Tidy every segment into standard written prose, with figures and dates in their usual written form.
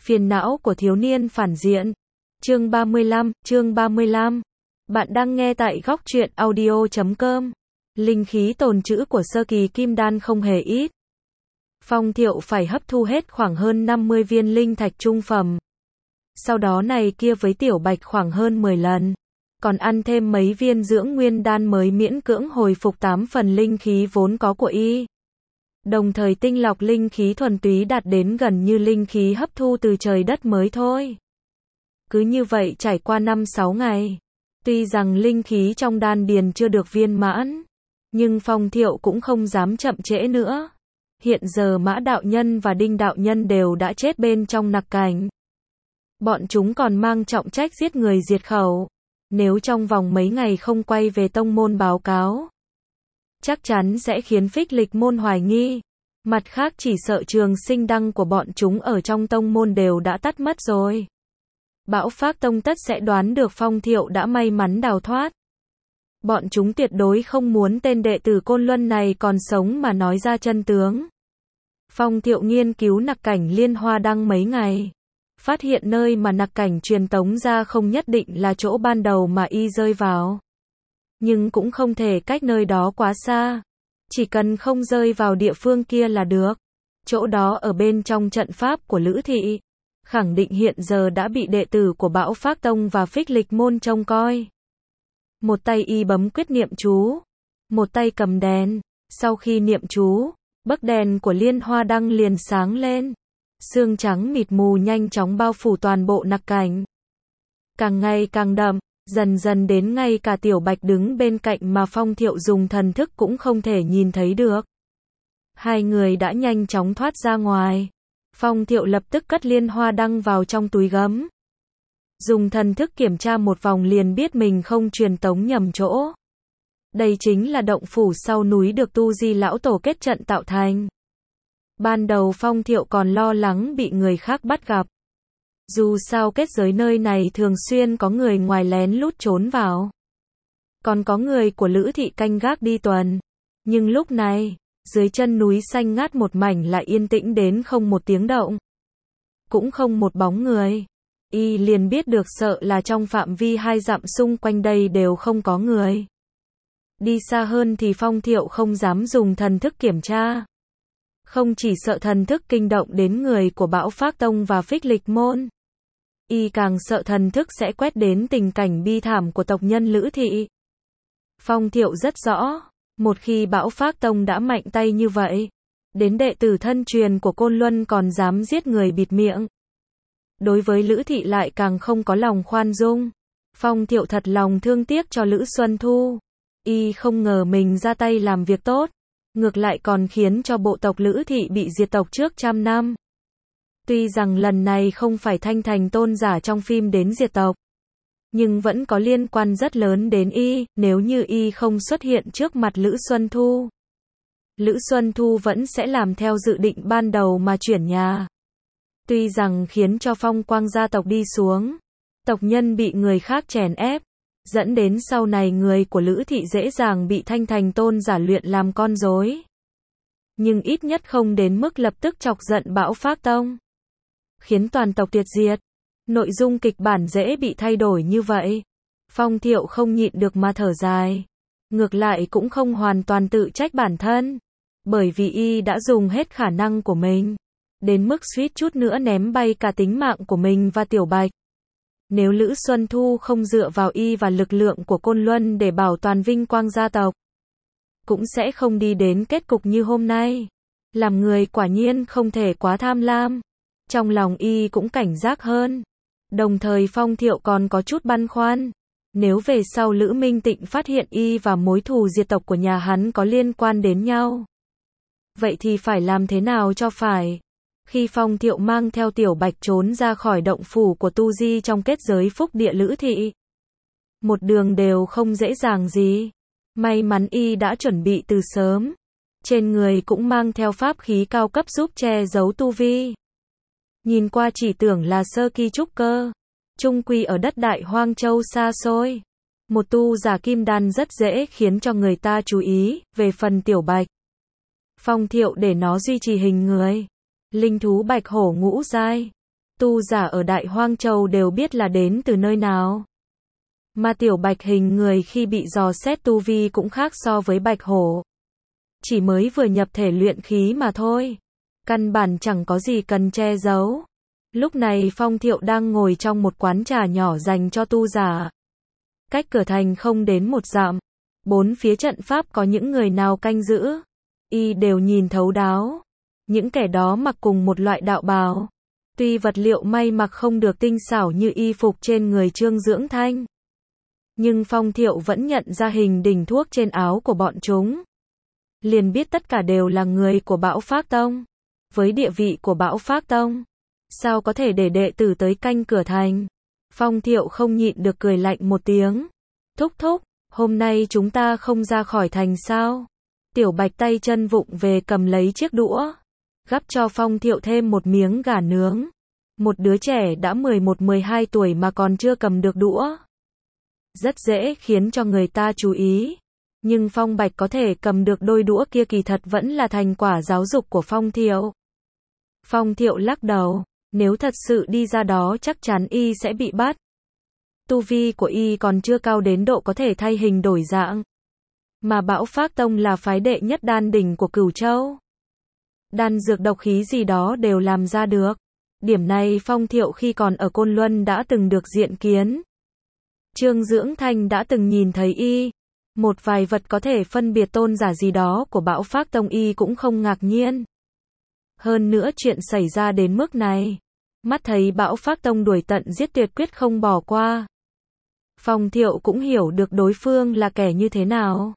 Phiền não của thiếu niên phản diện. Chương 35. Bạn đang nghe tại góc truyện audio.com. Linh khí tồn trữ của sơ kỳ kim đan không hề ít. Phong Thiệu phải hấp thu hết khoảng hơn 50 viên linh thạch trung phẩm. Sau đó này kia với Tiểu Bạch khoảng hơn 10 lần. Còn ăn thêm mấy viên dưỡng nguyên đan mới miễn cưỡng hồi phục 8 phần linh khí vốn có của y. Đồng thời tinh lọc linh khí thuần túy đạt đến gần như linh khí hấp thu từ trời đất mới thôi. Cứ như vậy trải qua 5-6 ngày. Tuy rằng linh khí trong đan điền chưa được viên mãn, nhưng Phong Thiệu cũng không dám chậm trễ nữa. Hiện giờ Mã đạo nhân và Đinh đạo nhân đều đã chết bên trong nặc cảnh. Bọn chúng còn mang trọng trách giết người diệt khẩu. Nếu trong vòng mấy ngày không quay về tông môn báo cáo, chắc chắn sẽ khiến Phích Lịch môn hoài nghi. Mặt khác chỉ sợ trường sinh đăng của bọn chúng ở trong tông môn đều đã tắt mất rồi. Bão Phác Tông tất sẽ đoán được Phong Thiệu đã may mắn đào thoát. Bọn chúng tuyệt đối không muốn tên đệ tử Côn Luân này còn sống mà nói ra chân tướng. Phong Thiệu nghiên cứu nặc cảnh Liên Hoa Đăng mấy ngày. Phát hiện nơi mà nặc cảnh truyền tống ra không nhất định là chỗ ban đầu mà y rơi vào. Nhưng cũng không thể cách nơi đó quá xa. Chỉ cần không rơi vào địa phương kia là được. Chỗ đó ở bên trong trận pháp của Lữ Thị. Khẳng định hiện giờ đã bị đệ tử của Bão Phác Tông và Phích Lịch môn trông coi. Một tay y bấm quyết niệm chú. Một tay cầm đèn. Sau khi niệm chú, bấc đèn của Liên Hoa Đăng liền sáng lên. Sương trắng mịt mù nhanh chóng bao phủ toàn bộ nặc cảnh. Càng ngày càng đậm, dần dần đến ngay cả Tiểu Bạch đứng bên cạnh mà Phong Thiệu dùng thần thức cũng không thể nhìn thấy được. Hai người đã nhanh chóng thoát ra ngoài. Phong Thiệu lập tức cất Liên Hoa Đăng vào trong túi gấm. Dùng thần thức kiểm tra một vòng liền biết mình không truyền tống nhầm chỗ. Đây chính là động phủ sau núi được Tu Di lão tổ kết trận tạo thành. Ban đầu Phong Thiệu còn lo lắng bị người khác bắt gặp. Dù sao kết giới nơi này thường xuyên có người ngoài lén lút trốn vào. Còn có người của Lữ Thị canh gác đi tuần. Nhưng lúc này, dưới chân núi xanh ngát một mảnh lại yên tĩnh đến không một tiếng động. Cũng không một bóng người. Y liền biết được sợ là trong phạm vi 2 dặm xung quanh đây đều không có người. Đi xa hơn thì Phong Thiệu không dám dùng thần thức kiểm tra. Không chỉ sợ thần thức kinh động đến người của Bão Phác Tông và Phích Lịch môn. Y càng sợ thần thức sẽ quét đến tình cảnh bi thảm của tộc nhân Lữ Thị. Phong Thiệu rất rõ, một khi Bão Phác Tông đã mạnh tay như vậy, đến đệ tử thân truyền của Côn Luân còn dám giết người bịt miệng. Đối với Lữ Thị lại càng không có lòng khoan dung. Phong Thiệu thật lòng thương tiếc cho Lữ Xuân Thu. Y không ngờ mình ra tay làm việc tốt, ngược lại còn khiến cho bộ tộc Lữ Thị bị diệt tộc trước 100 năm. Tuy rằng lần này không phải Thanh Thành tôn giả trong phim đến diệt tộc, nhưng vẫn có liên quan rất lớn đến y, nếu như y không xuất hiện trước mặt Lữ Xuân Thu. Lữ Xuân Thu vẫn sẽ làm theo dự định ban đầu mà chuyển nhà. Tuy rằng khiến cho phong quang gia tộc đi xuống, tộc nhân bị người khác chèn ép, dẫn đến sau này người của Lữ Thị dễ dàng bị Thanh Thành tôn giả luyện làm con rối. Nhưng ít nhất không đến mức lập tức chọc giận Bão Phác Tông, khiến toàn tộc tuyệt diệt. Nội dung kịch bản dễ bị thay đổi như vậy. Phong Thiệu không nhịn được mà thở dài. Ngược lại cũng không hoàn toàn tự trách bản thân. Bởi vì y đã dùng hết khả năng của mình. Đến mức suýt chút nữa ném bay cả tính mạng của mình và Tiểu Bạch. Nếu Lữ Xuân Thu không dựa vào y và lực lượng của Côn Luân để bảo toàn vinh quang gia tộc, cũng sẽ không đi đến kết cục như hôm nay. Làm người quả nhiên không thể quá tham lam. Trong lòng y cũng cảnh giác hơn. Đồng thời Phong Thiệu còn có chút băn khoăn. Nếu về sau Lữ Minh Tịnh phát hiện y và mối thù diệt tộc của nhà hắn có liên quan đến nhau, vậy thì phải làm thế nào cho phải? Khi Phong Thiệu mang theo Tiểu Bạch trốn ra khỏi động phủ của Tu Di trong kết giới phúc địa Lữ Thị, một đường đều không dễ dàng gì. May mắn y đã chuẩn bị từ sớm. Trên người cũng mang theo pháp khí cao cấp giúp che giấu tu vi. Nhìn qua chỉ tưởng là sơ kỳ trúc cơ. Chung quy ở đất Đại Hoang Châu xa xôi. Một tu giả kim đan rất dễ khiến cho người ta chú ý. Về phần Tiểu Bạch, Phong Thiệu để nó duy trì hình người. Linh thú bạch hổ ngũ giai. Tu giả ở Đại Hoang Châu đều biết là đến từ nơi nào. Mà Tiểu Bạch hình người khi bị dò xét tu vi cũng khác so với Bạch Hổ. Chỉ mới vừa nhập thể luyện khí mà thôi. Căn bản chẳng có gì cần che giấu. Lúc này Phong Thiệu đang ngồi trong một quán trà nhỏ dành cho tu giả. Cách cửa thành không đến một dặm. Bốn phía trận pháp có những người nào canh giữ. Y đều nhìn thấu đáo. Những kẻ đó mặc cùng một loại đạo bào. Tuy vật liệu may mặc không được tinh xảo như y phục trên người Trương Dưỡng Thanh. Nhưng Phong Thiệu vẫn nhận ra hình đỉnh thuốc trên áo của bọn chúng. Liền biết tất cả đều là người của Bão Phác Tông. Với địa vị của Bão Phác Tông, sao có thể để đệ tử tới canh cửa thành? Phong Thiệu không nhịn được cười lạnh một tiếng. Thúc thúc, hôm nay chúng ta không ra khỏi thành sao? Tiểu Bạch tay chân vụng về cầm lấy chiếc đũa. Gắp cho Phong Thiệu thêm một miếng gà nướng. Một đứa trẻ đã 11-12 tuổi mà còn chưa cầm được đũa. Rất dễ khiến cho người ta chú ý. Nhưng Phong Bạch có thể cầm được đôi đũa kia kỳ thật vẫn là thành quả giáo dục của Phong Thiệu. Phong Thiệu lắc đầu. Nếu thật sự đi ra đó chắc chắn y sẽ bị bắt. Tu vi của y còn chưa cao đến độ có thể thay hình đổi dạng. Mà Bão Phác Tông là phái đệ nhất đan đỉnh của Cửu Châu. Đan dược độc khí gì đó đều làm ra được. Điểm này Phong Thiệu khi còn ở Côn Luân đã từng được diện kiến. Trương Dưỡng Thanh đã từng nhìn thấy y. Một vài vật có thể phân biệt tôn giả gì đó của Bão Phác Tông y cũng không ngạc nhiên. Hơn nữa chuyện xảy ra đến mức này. Mắt thấy Bão Phác Tông đuổi tận giết tuyệt quyết không bỏ qua. Phong Thiệu cũng hiểu được đối phương là kẻ như thế nào.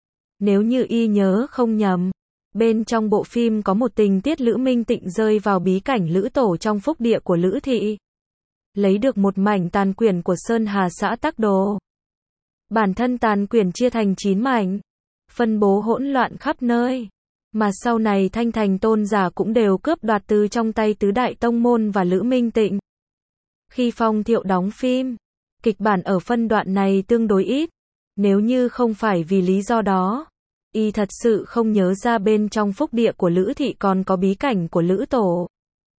Nếu như y nhớ không nhầm, bên trong bộ phim có một tình tiết Lữ Minh Tịnh rơi vào bí cảnh Lữ Tổ trong phúc địa của Lữ Thị. Lấy được một mảnh tàn quyển của Sơn Hà xã Tắc Đồ. Bản thân tàn quyển chia thành 9 mảnh, phân bố hỗn loạn khắp nơi. Mà sau này Thanh Thành tôn giả cũng đều cướp đoạt từ trong tay tứ đại tông môn và Lữ Minh Tịnh. Khi Phong Thiệu đóng phim, kịch bản ở phân đoạn này tương đối ít. Nếu như không phải vì lý do đó, y thật sự không nhớ ra bên trong phúc địa của Lữ Thị còn có bí cảnh của Lữ Tổ.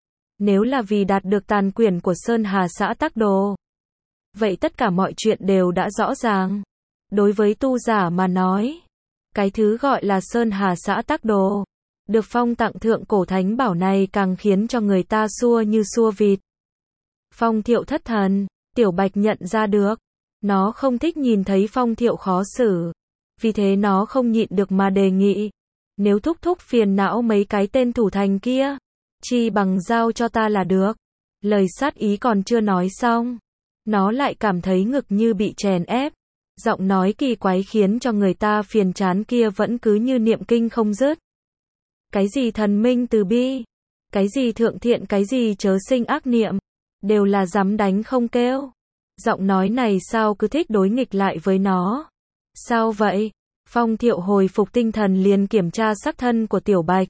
Nếu là vì đạt được tàn quyển của Sơn Hà xã Tắc Đồ, vậy tất cả mọi chuyện đều đã rõ ràng. Đối với tu giả mà nói, cái thứ gọi là Sơn Hà xã Tắc Đồ, được phong tặng thượng cổ thánh bảo này càng khiến cho người ta xua như xua vịt. Phong Thiệu thất thần, Tiểu Bạch nhận ra được. Nó không thích nhìn thấy Phong Thiệu khó xử. Vì thế nó không nhịn được mà đề nghị. Nếu thúc thúc phiền não mấy cái tên thủ thành kia, chi bằng giao cho ta là được. Lời sát ý còn chưa nói xong. Nó lại cảm thấy ngực như bị chèn ép. Giọng nói kỳ quái khiến cho người ta phiền chán kia vẫn cứ như niệm kinh không dứt. Cái gì thần minh từ bi, cái gì thượng thiện, cái gì chớ sinh ác niệm, đều là dám đánh không kêu. Giọng nói này sao cứ thích đối nghịch lại với nó? Sao vậy? Phong Thiệu hồi phục tinh thần liền kiểm tra sắc thân của Tiểu Bạch.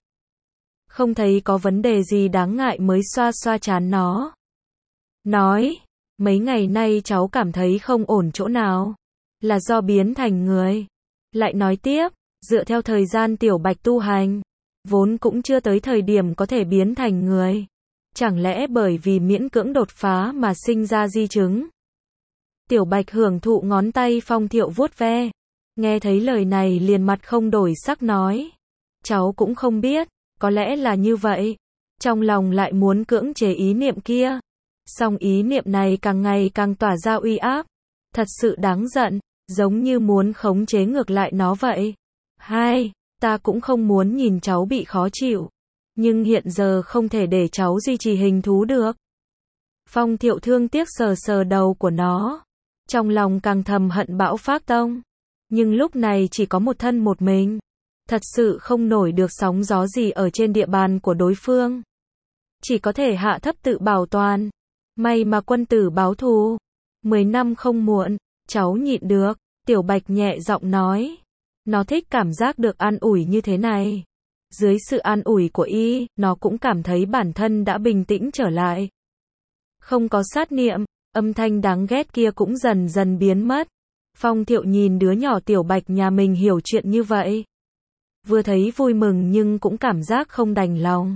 Không thấy có vấn đề gì đáng ngại mới xoa xoa trán nó. Nói, mấy ngày nay cháu cảm thấy không ổn chỗ nào. Là do biến thành người. Lại nói tiếp, dựa theo thời gian Tiểu Bạch tu hành, vốn cũng chưa tới thời điểm có thể biến thành người. Chẳng lẽ bởi vì miễn cưỡng đột phá mà sinh ra di chứng? Tiểu Bạch hưởng thụ ngón tay Phong Thiệu vuốt ve. Nghe thấy lời này liền mặt không đổi sắc nói. Cháu cũng không biết, có lẽ là như vậy. Trong lòng lại muốn cưỡng chế ý niệm kia. Song ý niệm này càng ngày càng tỏa ra uy áp. Thật sự đáng giận, giống như muốn khống chế ngược lại nó vậy. Hai, ta cũng không muốn nhìn cháu bị khó chịu. Nhưng hiện giờ không thể để cháu duy trì hình thú được. Phong Thiệu thương tiếc sờ sờ đầu của nó. Trong lòng càng thầm hận Bão Phác Tông. Nhưng lúc này chỉ có một thân một mình. Thật sự không nổi được sóng gió gì ở trên địa bàn của đối phương. Chỉ có thể hạ thấp tự bảo toàn. May mà quân tử báo thù. 10 năm không muộn, cháu nhịn được. Tiểu Bạch nhẹ giọng nói. Nó thích cảm giác được an ủi như thế này. Dưới sự an ủi của y, nó cũng cảm thấy bản thân đã bình tĩnh trở lại. Không có sát niệm, âm thanh đáng ghét kia cũng dần dần biến mất. Phong Thiệu nhìn đứa nhỏ Tiểu Bạch nhà mình hiểu chuyện như vậy. Vừa thấy vui mừng nhưng cũng cảm giác không đành lòng.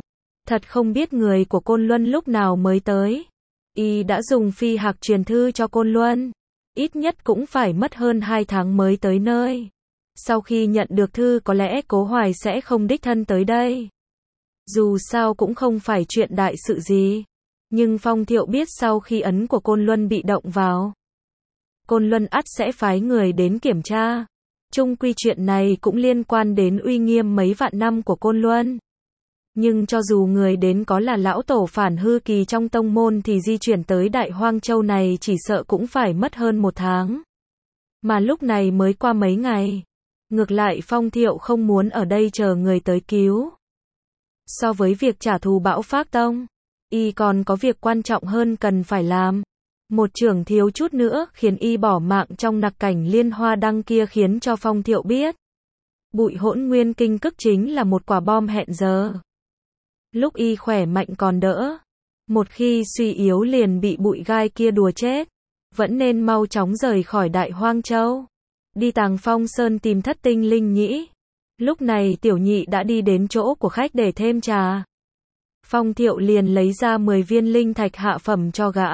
Thật không biết người của Côn Luân lúc nào mới tới. Y đã dùng phi hạc truyền thư cho Côn Luân. Ít nhất cũng phải mất hơn 2 tháng mới tới nơi. Sau khi nhận được thư có lẽ Cố Hoài sẽ không đích thân tới đây. Dù sao cũng không phải chuyện đại sự gì. Nhưng Phong Thiệu biết sau khi ấn của Côn Luân bị động vào, Côn Luân ắt sẽ phái người đến kiểm tra. Chung quy chuyện này cũng liên quan đến uy nghiêm mấy vạn năm của Côn Luân. Nhưng cho dù người đến có là lão tổ phản hư kỳ trong tông môn thì di chuyển tới Đại Hoang Châu này chỉ sợ cũng phải mất hơn 1 tháng. Mà lúc này mới qua mấy ngày. Ngược lại Phong Thiệu không muốn ở đây chờ người tới cứu. So với việc trả thù Bão Phác Tông, y còn có việc quan trọng hơn cần phải làm. Một trưởng thiếu chút nữa khiến y bỏ mạng trong nặc cảnh Liên Hoa Đăng kia khiến cho Phong Thiệu biết. Bụi hỗn nguyên kinh cức chính là một quả bom hẹn giờ. Lúc y khỏe mạnh còn đỡ. Một khi suy yếu liền bị bụi gai kia đùa chết. Vẫn nên mau chóng rời khỏi Đại Hoang Châu. Đi Tàng Phong Sơn tìm Thất Tinh Linh Nhĩ. Lúc này Tiểu Nhị đã đi đến chỗ của khách để thêm trà. Phong Thiệu liền lấy ra 10 viên linh thạch hạ phẩm cho gã.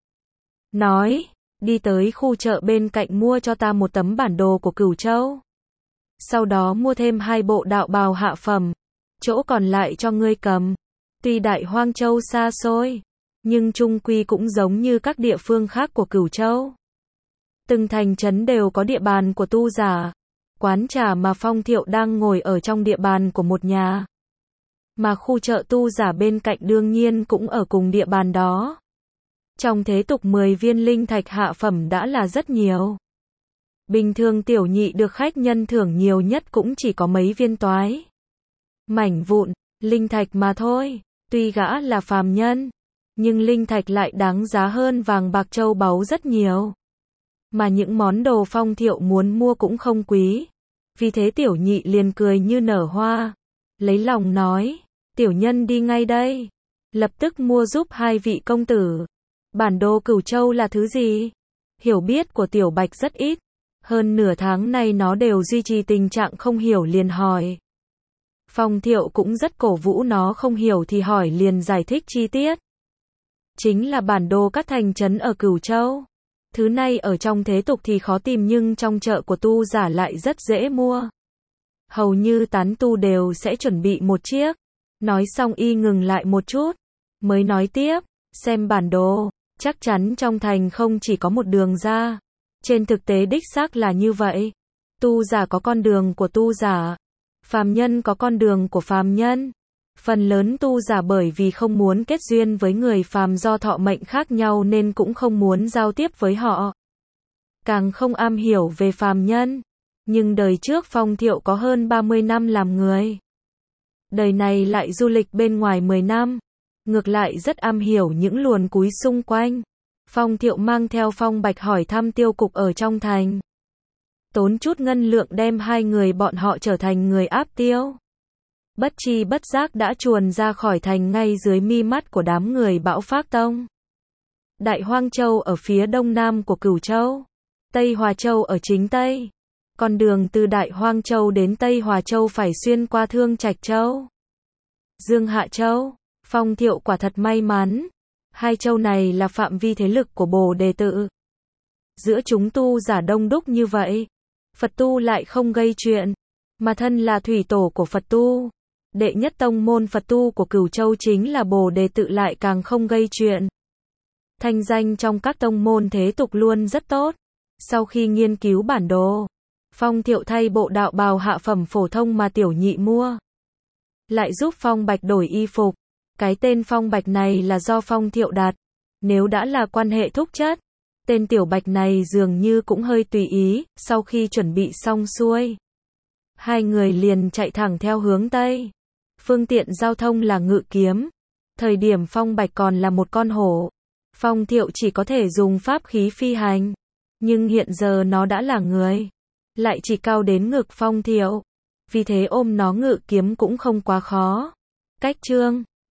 Nói, đi tới khu chợ bên cạnh mua cho ta một tấm bản đồ của Cửu Châu. Sau đó mua thêm 2 bộ đạo bào hạ phẩm. Chỗ còn lại cho ngươi cầm. Tuy Đại Hoang Châu xa xôi, nhưng chung quy cũng giống như các địa phương khác của Cửu Châu. Từng thành trấn đều có địa bàn của tu giả. Quán trà mà Phong Thiệu đang ngồi ở trong địa bàn của một nhà. Mà khu chợ tu giả bên cạnh đương nhiên cũng ở cùng địa bàn đó. Trong thế tục 10 viên linh thạch hạ phẩm đã là rất nhiều. Bình thường Tiểu Nhị được khách nhân thưởng nhiều nhất cũng chỉ có mấy viên toái mảnh vụn, linh thạch mà thôi. Tuy gã là phàm nhân, nhưng linh thạch lại đáng giá hơn vàng bạc châu báu rất nhiều. Mà những món đồ Phong Thiệu muốn mua cũng không quý. Vì thế Tiểu Nhị liền cười như nở hoa. Lấy lòng nói, tiểu nhân đi ngay đây. Lập tức mua giúp 2 vị công tử. Bản đồ Cửu Châu là thứ gì? Hiểu biết của Tiểu Bạch rất ít. Hơn nửa tháng nay nó đều duy trì tình trạng không hiểu liền hỏi. Phong Thiệu cũng rất cổ vũ nó không hiểu thì hỏi liền giải thích chi tiết. Chính là bản đồ các thành trấn ở Cửu Châu. Thứ này ở trong thế tục thì khó tìm nhưng trong chợ của tu giả lại rất dễ mua. Hầu như tán tu đều sẽ chuẩn bị một chiếc. Nói xong y ngừng lại một chút. Mới nói tiếp, xem bản đồ, chắc chắn trong thành không chỉ có một đường ra. Trên thực tế đích xác là như vậy. Tu giả có con đường của tu giả. Phàm nhân có con đường của phàm nhân. Phần lớn tu giả bởi vì không muốn kết duyên với người phàm do thọ mệnh khác nhau nên cũng không muốn giao tiếp với họ. Càng không am hiểu về phàm nhân. Nhưng đời trước Phong Thiệu có hơn 30 năm làm người. Đời này lại du lịch bên ngoài 10 năm. Ngược lại rất am hiểu những luồn cúi xung quanh. Phong Thiệu mang theo Phong Bạch hỏi thăm tiêu cục ở trong thành. Tốn chút ngân lượng đem 2 người bọn họ trở thành người áp tiêu. Bất chi bất giác đã chuồn ra khỏi thành ngay dưới mi mắt của đám người Bão Phác Tông. Đại Hoang Châu ở phía đông nam của Cửu Châu. Tây Hòa Châu ở chính tây. Con đường từ Đại Hoang Châu đến Tây Hòa Châu phải xuyên qua Thương Trạch Châu, Dương Hạ Châu. Phong Thiệu quả thật may mắn. 2 châu này là phạm vi thế lực của Bồ Đề Tự. Giữa chúng tu giả đông đúc như vậy, Phật tu lại không gây chuyện. Mà thân là thủy tổ của Phật tu. Đệ nhất tông môn Phật tu của Cửu Châu chính là Bồ Đề Tự lại càng không gây chuyện. Thanh danh trong các tông môn thế tục luôn rất tốt. Sau khi nghiên cứu bản đồ, Phong Thiệu thay bộ đạo bào hạ phẩm phổ thông mà Tiểu Nhị mua. Lại giúp Phong Bạch đổi y phục. Cái tên Phong Bạch này là do Phong Thiệu đặt. Nếu đã là quan hệ thúc chất, tên Tiểu Bạch này dường như cũng hơi tùy ý. Sau khi chuẩn bị xong xuôi, 2 người liền chạy thẳng theo hướng Tây. Phương tiện giao thông là ngự kiếm. Thời điểm Phong Bạch còn là một con hổ. Phong Thiệu chỉ có thể dùng pháp khí phi hành. Nhưng hiện giờ nó đã là người. Lại chỉ cao đến ngực Phong Thiệu. Vì thế ôm nó ngự kiếm cũng không quá khó. Cách chương